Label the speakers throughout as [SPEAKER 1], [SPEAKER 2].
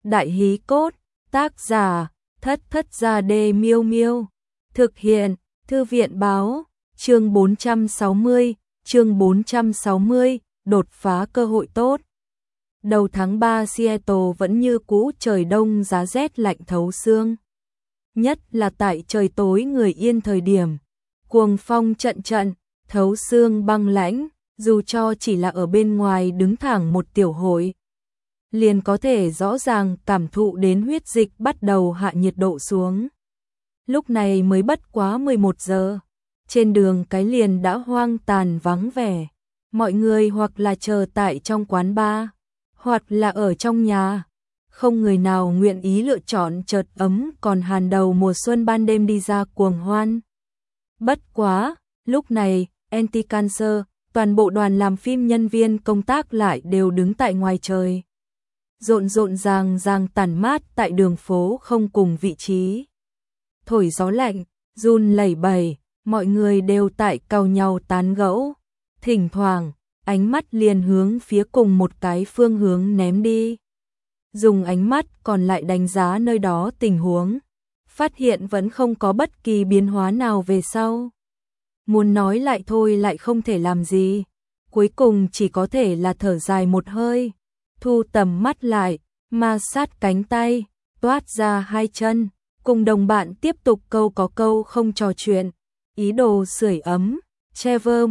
[SPEAKER 1] Đại hí cốt, tác giả, Thất Thất Gia Đê Miêu Miêu. Thực hiện, Thư viện báo, chương 460, đột phá cơ hội tốt. Đầu tháng 3 Seattle vẫn như cũ, trời đông giá rét lạnh thấu xương. Nhất là tại trời tối người yên thời điểm, cuồng phong trận trận, thấu xương băng lãnh, dù cho chỉ là ở bên ngoài đứng thẳng một tiểu hội, liền có thể rõ ràng cảm thụ đến huyết dịch bắt đầu hạ nhiệt độ xuống. Lúc này mới bất quá 11 giờ, trên đường cái liền đã hoang tàn vắng vẻ, mọi người hoặc là chờ tại trong quán bar, hoặc là ở trong nhà. Không người nào nguyện ý lựa chọn chợt ấm còn hàn đầu mùa xuân ban đêm đi ra cuồng hoan. Bất quá, lúc này, Anti-Cancer, toàn bộ đoàn làm phim nhân viên công tác lại đều đứng tại ngoài trời. Rộn ràng tản mát tại đường phố không cùng vị trí. Thổi gió lạnh, run lẩy bẩy, mọi người đều tại cau nhau tán gẫu. Thỉnh thoảng, ánh mắt liền hướng phía cùng một cái phương hướng ném đi. Dùng ánh mắt còn lại đánh giá nơi đó tình huống, phát hiện vẫn không có bất kỳ biến hóa nào về sau. Muốn nói lại thôi lại không thể làm gì, cuối cùng chỉ có thể là thở dài một hơi, thu tầm mắt lại, ma sát cánh tay, toát ra hai chân, cùng đồng bạn tiếp tục câu có câu không trò chuyện, ý đồ sưởi ấm. Trevor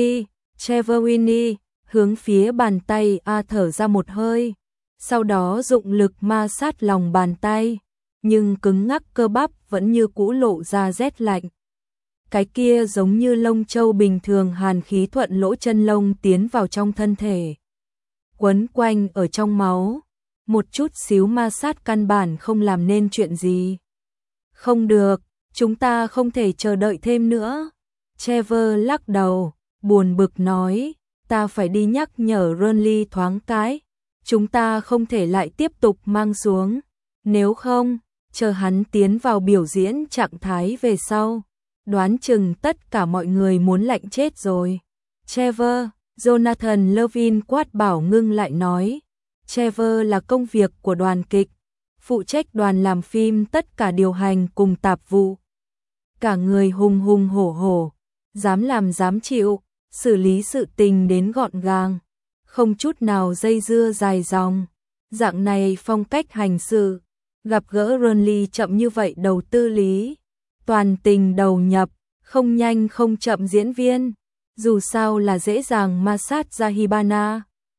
[SPEAKER 1] Winnie, hướng phía bàn tay thở ra một hơi, sau đó dụng lực ma sát lòng bàn tay, nhưng cứng ngắc cơ bắp vẫn như cũ lộ ra rét lạnh. Cái kia giống như lông châu bình thường hàn khí thuận lỗ chân lông tiến vào trong thân thể, quấn quanh ở trong máu, một chút xíu ma sát căn bản không làm nên chuyện gì. Không được, chúng ta không thể chờ đợi thêm nữa. Trevor lắc đầu, buồn bực nói, ta phải đi nhắc nhở Ronly thoáng cái, chúng ta không thể lại tiếp tục mang xuống, nếu không, chờ hắn tiến vào biểu diễn trạng thái về sau, đoán chừng tất cả mọi người muốn lạnh chết rồi. Trevor, Jonathan Levin quát bảo ngưng lại nói, Trevor là công việc của đoàn kịch, phụ trách đoàn làm phim tất cả điều hành cùng tạp vụ. Cả người hùng hổ, dám làm dám chịu, xử lý sự tình đến gọn gàng, không chút nào dây dưa dài dòng. Dạng này phong cách hành sự, gặp gỡ Ronly chậm như vậy đầu tư lý, toàn tình đầu nhập, không nhanh không chậm diễn viên, dù sao là dễ dàng ma sát ra Hibana.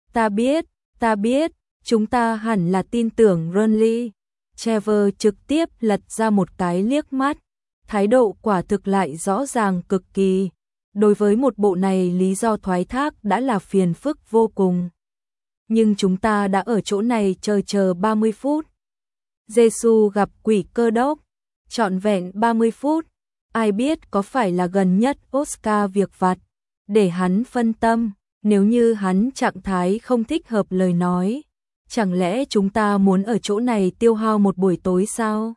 [SPEAKER 1] Ta biết, chúng ta hẳn là tin tưởng Ronly. Trevor trực tiếp lật ra một cái liếc mắt, thái độ quả thực lại rõ ràng cực kỳ. Đối với một bộ này lý do thoái thác đã là phiền phức vô cùng. Nhưng chúng ta đã ở chỗ này chờ 30 phút. Giê-xu gặp quỷ cơ đốc, trọn vẹn 30 phút. Ai biết có phải là gần nhất Oscar việc vặt, để hắn phân tâm, nếu như hắn trạng thái không thích hợp lời nói. Chẳng lẽ chúng ta muốn ở chỗ này tiêu hao một buổi tối sao?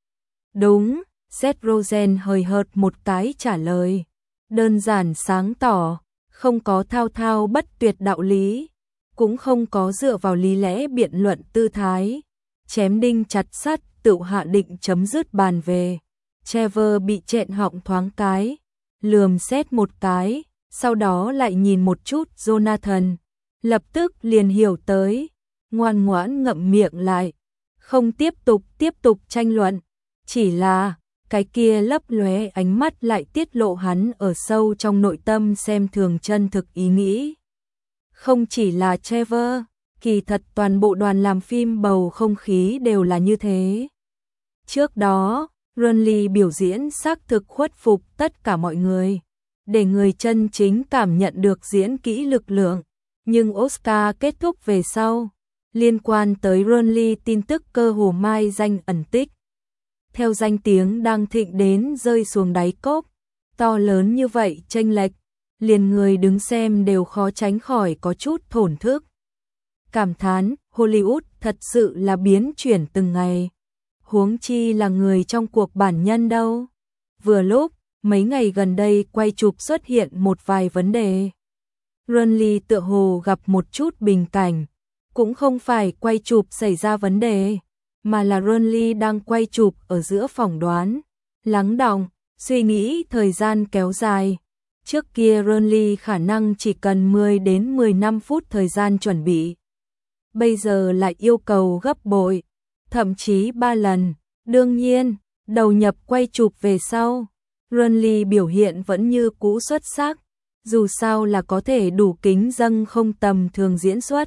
[SPEAKER 1] Đúng, Seth Rogen hời hợt một cái trả lời. Đơn giản sáng tỏ, không có thao thao bất tuyệt đạo lý, cũng không có dựa vào lý lẽ biện luận tư thái. Chém đinh chặt sắt, tự hạ định chấm dứt bàn về. Trevor bị chẹn họng thoáng cái, lườm Seth một cái, sau đó lại nhìn một chút Jonathan, lập tức liền hiểu tới, ngoan ngoãn ngậm miệng lại, không tiếp tục tranh luận, chỉ là cái kia lấp lóe ánh mắt lại tiết lộ hắn ở sâu trong nội tâm xem thường chân thực ý nghĩ. Không chỉ là Trevor, kỳ thật toàn bộ đoàn làm phim bầu không khí đều là như thế. Trước đó, Ronly biểu diễn xác thực khuất phục tất cả mọi người, để người chân chính cảm nhận được diễn kỹ lực lượng, nhưng Oscar kết thúc về sau, liên quan tới Ronly tin tức cơ hồ mai danh ẩn tích. Theo danh tiếng đang thịnh đến rơi xuống đáy cốc, to lớn như vậy chênh lệch, liền người đứng xem đều khó tránh khỏi có chút thổn thức. Cảm thán, Hollywood thật sự là biến chuyển từng ngày. Huống chi là người trong cuộc bản nhân đâu. Vừa lúc, mấy ngày gần đây quay chụp xuất hiện một vài vấn đề. Ronly tựa hồ gặp một chút bình cảnh, cũng không phải quay chụp xảy ra vấn đề, mà là Renly đang quay chụp ở giữa phỏng đoán, lắng đọng, suy nghĩ thời gian kéo dài. Trước kia Renly khả năng chỉ cần 10 đến 15 phút thời gian chuẩn bị. Bây giờ lại yêu cầu gấp bội, thậm chí 3 lần. Đương nhiên, đầu nhập quay chụp về sau, Renly biểu hiện vẫn như cũ xuất sắc, dù sao là có thể đủ kính dâng không tầm thường diễn xuất.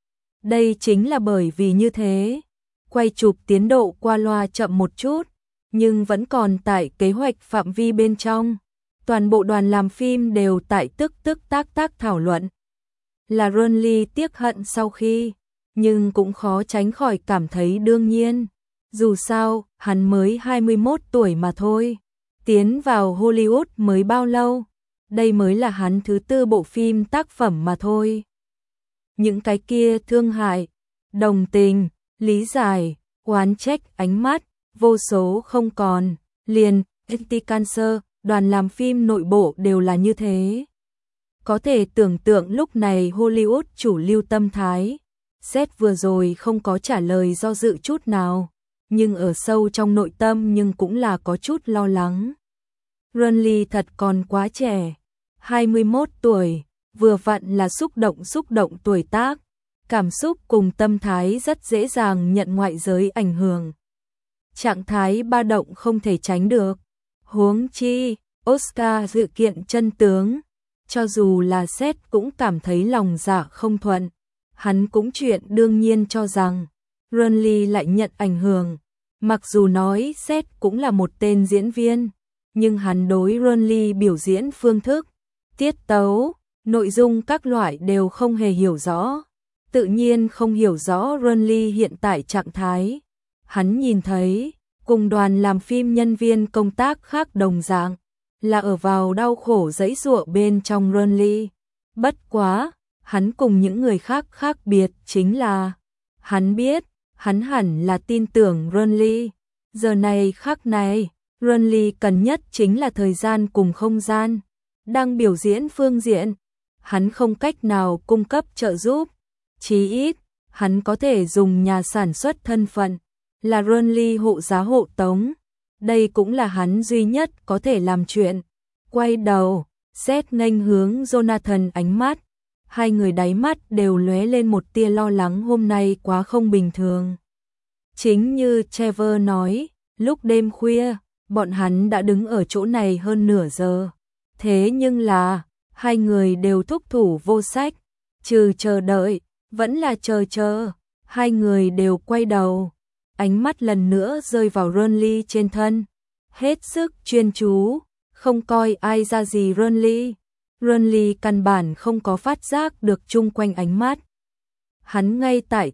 [SPEAKER 1] Đây chính là bởi vì như thế, quay chụp tiến độ qua loa chậm một chút, nhưng vẫn còn tại kế hoạch phạm vi bên trong. Toàn bộ đoàn làm phim đều tại tức tác thảo luận. Là Renly tiếc hận sau khi, nhưng cũng khó tránh khỏi cảm thấy đương nhiên. Dù sao, hắn mới 21 tuổi mà thôi. Tiến vào Hollywood mới bao lâu? Đây mới là hắn thứ 4 bộ phim tác phẩm mà thôi. Những cái kia thương hại, đồng tình, lý giải, oán trách ánh mắt, vô số không còn, liền, anti-cancer, đoàn làm phim nội bộ đều là như thế. Có thể tưởng tượng lúc này Hollywood chủ lưu tâm thái, Seth vừa rồi không có trả lời do dự chút nào, nhưng ở sâu trong nội tâm nhưng cũng là có chút lo lắng. Renly thật còn quá trẻ, 21 tuổi, vừa vặn là xúc động tuổi tác, cảm xúc cùng tâm thái rất dễ dàng nhận ngoại giới ảnh hưởng. Trạng thái ba động không thể tránh được. Huống chi, Oscar dự kiện chân tướng, cho dù là Seth cũng cảm thấy lòng dạ không thuận. Hắn cũng chuyện đương nhiên cho rằng Renly lại nhận ảnh hưởng. Mặc dù nói Seth cũng là một tên diễn viên, nhưng hắn đối Renly biểu diễn phương thức, tiết tấu, nội dung các loại đều không hề hiểu rõ. Tự nhiên không hiểu rõ Renly hiện tại trạng thái. Hắn nhìn thấy, cùng đoàn làm phim nhân viên công tác khác đồng dạng, là ở vào đau khổ giãy giụa bên trong Renly. Bất quá, hắn cùng những người khác khác biệt chính là, hắn biết, hắn hẳn là tin tưởng Renly. Giờ này khắc này, Renly cần nhất chính là thời gian cùng không gian. Đang biểu diễn phương diện, hắn không cách nào cung cấp trợ giúp. Chí ít, hắn có thể dùng nhà sản xuất thân phận, là Renly hộ giá hộ tống. Đây cũng là hắn duy nhất có thể làm chuyện. Quay đầu, Seth nghênh hướng Jonathan ánh mắt. Hai người đáy mắt đều lóe lên một tia lo lắng hôm nay quá không bình thường. Chính như Trevor nói, lúc đêm khuya, bọn hắn đã đứng ở chỗ này hơn nửa giờ. Thế nhưng là, hai người đều thúc thủ vô sách, trừ chờ đợi, vẫn là chờ. Hai người đều quay đầu, ánh mắt lần nữa rơi vào Renly trên thân. Hết sức chuyên chú, không coi ai ra gì Renly. Renly căn bản không có phát giác được chung quanh ánh mắt. Hắn ngay tại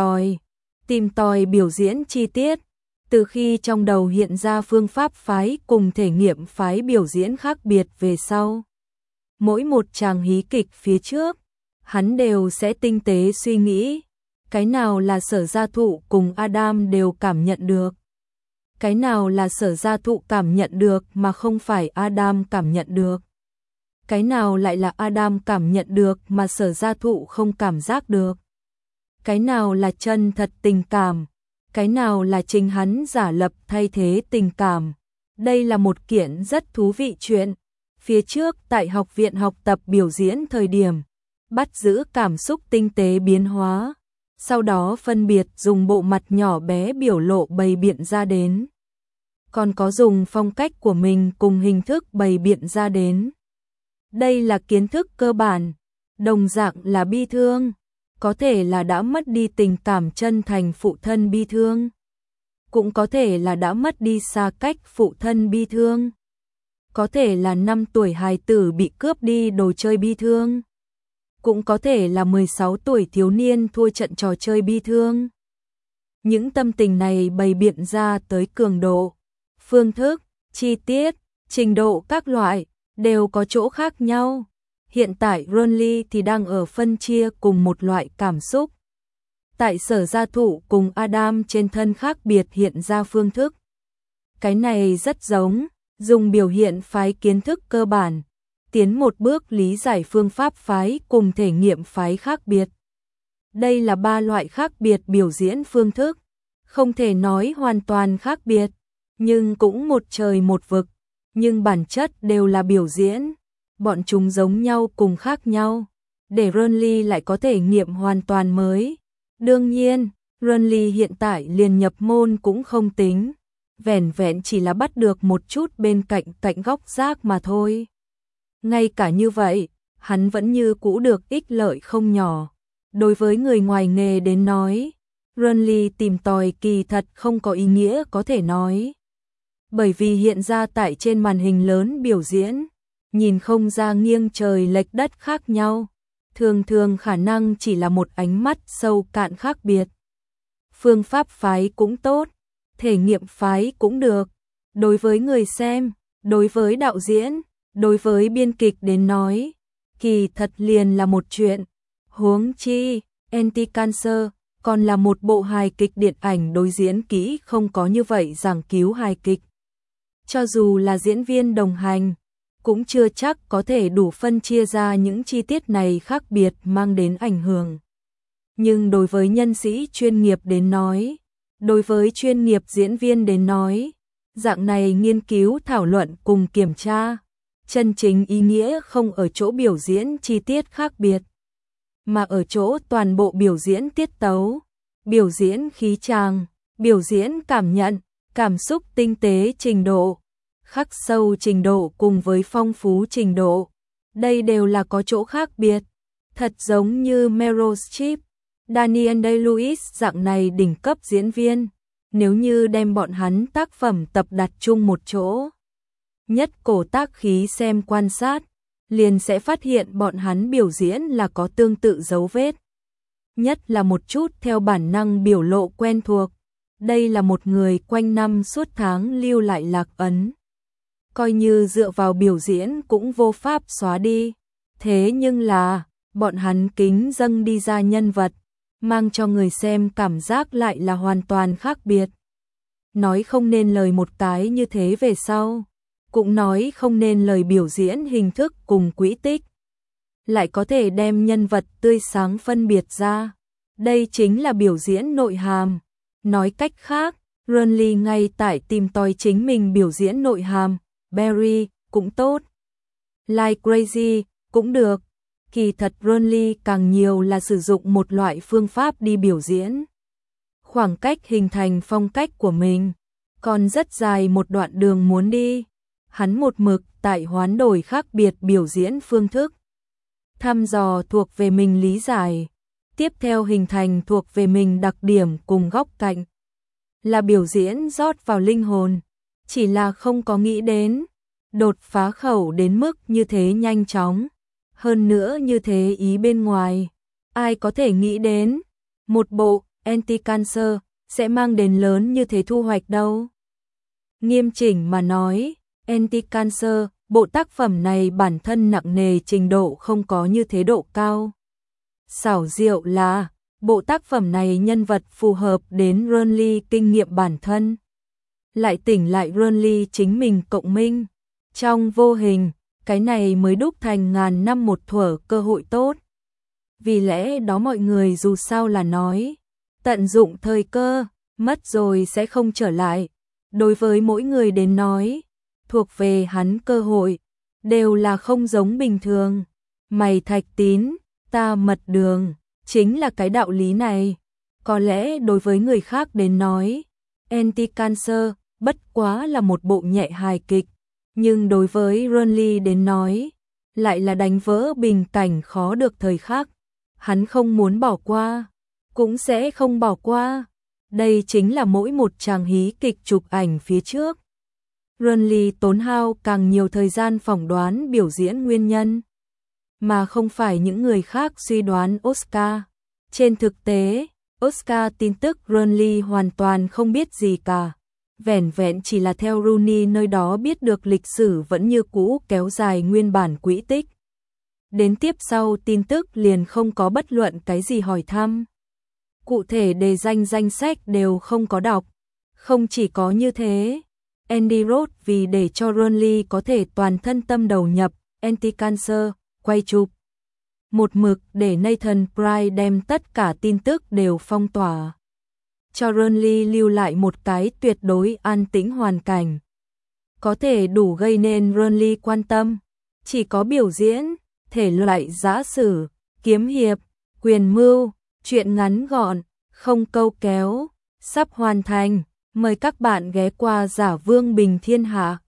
[SPEAKER 1] tìm tòi biểu diễn chi tiết, từ khi trong đầu hiện ra phương pháp phái cùng thể nghiệm phái biểu diễn khác biệt về sau. Mỗi một tràng hí kịch phía trước, hắn đều sẽ tinh tế suy nghĩ, cái nào là Sở Gia Thụ cùng Adam đều cảm nhận được. Cái nào là Sở Gia Thụ cảm nhận được mà không phải Adam cảm nhận được. Cái nào lại là Adam cảm nhận được mà Sở Gia Thụ không cảm giác được. Cái nào là chân thật tình cảm, cái nào là chính hắn giả lập thay thế tình cảm. Đây là một kiện rất thú vị chuyện. Phía trước tại học viện học tập biểu diễn thời điểm, bắt giữ cảm xúc tinh tế biến hóa, sau đó phân biệt dùng bộ mặt nhỏ bé biểu lộ bày biện ra đến. Còn có dùng phong cách của mình cùng hình thức bày biện ra đến. Đây là kiến thức cơ bản, đồng dạng là bi thương, có thể là đã mất đi tình cảm chân thành phụ thân bi thương, cũng có thể là đã mất đi xa cách phụ thân bi thương, có thể là 5 tuổi hài tử bị cướp đi đồ chơi bi thương, cũng có thể là 16 tuổi thiếu niên thua trận trò chơi bi thương. Những tâm tình này bày biện ra tới cường độ, phương thức, chi tiết, trình độ các loại đều có chỗ khác nhau. Hiện tại Renly thì đang ở phân chia cùng một loại cảm xúc. Tại Sở Gia Thụ cùng Adam trên thân khác biệt hiện ra phương thức. Cái này rất giống, dùng biểu hiện phái kiến thức cơ bản, tiến một bước lý giải phương pháp phái cùng thể nghiệm phái khác biệt. Đây là 3 loại khác biệt biểu diễn phương thức, Không thể nói hoàn toàn khác biệt, nhưng cũng một trời một vực, nhưng bản chất đều là biểu diễn. Bọn chúng giống nhau cùng khác nhau, để Renly lại có thể nghiệm hoàn toàn mới. Đương nhiên, Renly hiện tại liền nhập môn cũng không tính, vẻn vẹn chỉ là bắt được một chút bên cạnh góc rác mà thôi. Ngay cả như vậy, hắn vẫn như cũ được ích lợi không nhỏ. Đối với người ngoài nghề đến nói, Renly tìm tòi kỳ thật không có ý nghĩa có thể nói. Bởi vì hiện ra tại trên màn hình lớn biểu diễn, nhìn không ra nghiêng trời lệch đất khác nhau, thường thường khả năng chỉ là một ánh mắt sâu cạn khác biệt. Phương pháp phái cũng tốt, thể nghiệm phái cũng được. Đối với người xem, đối với đạo diễn, đối với biên kịch đến nói, kỳ thật liền là một chuyện. Huống chi, Anti-Cancer còn là một bộ hài kịch điện ảnh, đối diễn kỹ không có như vậy giảng cứu hài kịch. Cho dù là diễn viên đồng hành, cũng chưa chắc có thể đủ phân chia ra những chi tiết này khác biệt mang đến ảnh hưởng. Nhưng đối với nhân sĩ chuyên nghiệp đến nói, đối với chuyên nghiệp diễn viên đến nói, dạng này nghiên cứu thảo luận cùng kiểm tra, chân chính ý nghĩa không ở chỗ biểu diễn chi tiết khác biệt, mà ở chỗ toàn bộ biểu diễn tiết tấu, biểu diễn khí tràng, biểu diễn cảm nhận, cảm xúc tinh tế trình độ, khắc sâu trình độ cùng với phong phú trình độ. Đây đều là có chỗ khác biệt. Thật giống như Meryl Streep, Daniel Day-Lewis dạng này đỉnh cấp diễn viên, nếu như đem bọn hắn tác phẩm tập đặt chung một chỗ, nhất cổ tác khí xem quan sát, liền sẽ phát hiện bọn hắn biểu diễn là có tương tự dấu vết. Nhất là một chút theo bản năng biểu lộ quen thuộc. Đây là một người quanh năm suốt tháng lưu lại lạc ấn. Coi như dựa vào biểu diễn cũng vô pháp xóa đi. Thế nhưng là, bọn hắn kính dâng đi ra nhân vật, mang cho người xem cảm giác lại là hoàn toàn khác biệt. Nói không nên lời một cái như thế về sau, cũng nói không nên lời biểu diễn hình thức cùng quỹ tích. Lại có thể đem nhân vật tươi sáng phân biệt ra. Đây chính là biểu diễn nội hàm. Nói cách khác, Renly ngay tại tìm tòi chính mình biểu diễn nội hàm. Barry cũng tốt, Like Crazy cũng được. Kỳ thật Renly càng nhiều là sử dụng một loại phương pháp đi biểu diễn. Khoảng cách hình thành phong cách của mình, còn rất dài một đoạn đường muốn đi. Hắn một mực tại hoán đổi khác biệt biểu diễn phương thức. Thăm dò thuộc về mình lý giải, tiếp theo hình thành thuộc về mình đặc điểm cùng góc cạnh. Là biểu diễn rót vào linh hồn, chỉ là không có nghĩ đến đột phá khẩu đến mức như thế nhanh chóng, hơn nữa như thế ý bên ngoài. Ai có thể nghĩ đến một bộ Anti-Cancer sẽ mang đến lớn như thế thu hoạch đâu. Nghiêm chỉnh mà nói, Anti-Cancer, bộ tác phẩm này bản thân nặng nề trình độ không có như thế độ cao. Xảo diệu là, bộ tác phẩm này nhân vật phù hợp đến Renly kinh nghiệm bản thân. Lại tỉnh lại Renly chính mình cộng minh. Trong vô hình, cái này mới đúc thành ngàn năm một thuở cơ hội tốt. Vì lẽ đó mọi người dù sao là nói, tận dụng thời cơ, mất rồi sẽ không trở lại. Đối với mỗi người đến nói, thuộc về hắn cơ hội, đều là không giống bình thường. Mày Thạch Tín, ta Mật Đường, chính là cái đạo lý này. Có lẽ đối với người khác đến nói, Anti-Cancer bất quá là một bộ nhẹ hài kịch, nhưng đối với Renly đến nói, lại là đánh vỡ bình cảnh khó được thời khắc. Hắn không muốn bỏ qua, cũng sẽ không bỏ qua. Đây chính là mỗi một tràng hí kịch chụp ảnh phía trước. Renly tốn hao càng nhiều thời gian phỏng đoán biểu diễn nguyên nhân, mà không phải những người khác suy đoán Oscar. Trên thực tế, Oscar tin tức Renly hoàn toàn không biết gì cả. Vẻn vẹn chỉ là theo Rooney nơi đó biết được lịch sử vẫn như cũ kéo dài nguyên bản quỹ tích. Đến tiếp sau tin tức liền không có bất luận cái gì hỏi thăm. Cụ thể đề danh sách đều không có đọc. Không chỉ có như thế, Andy Roth vì để cho Renly có thể toàn thân tâm đầu nhập Anti-Cancer, quay chụp một mực để Nathan Pryce đem tất cả tin tức đều phong tỏa. cho Renly lưu lại một cái tuyệt đối an tĩnh hoàn cảnh. Có thể đủ gây nên Renly quan tâm. Chỉ có biểu diễn, thể loại giã sử, kiếm hiệp, quyền mưu, truyện ngắn gọn, không câu kéo, sắp hoàn thành. Mời các bạn ghé qua Giả Vương Bình Thiên Hạ.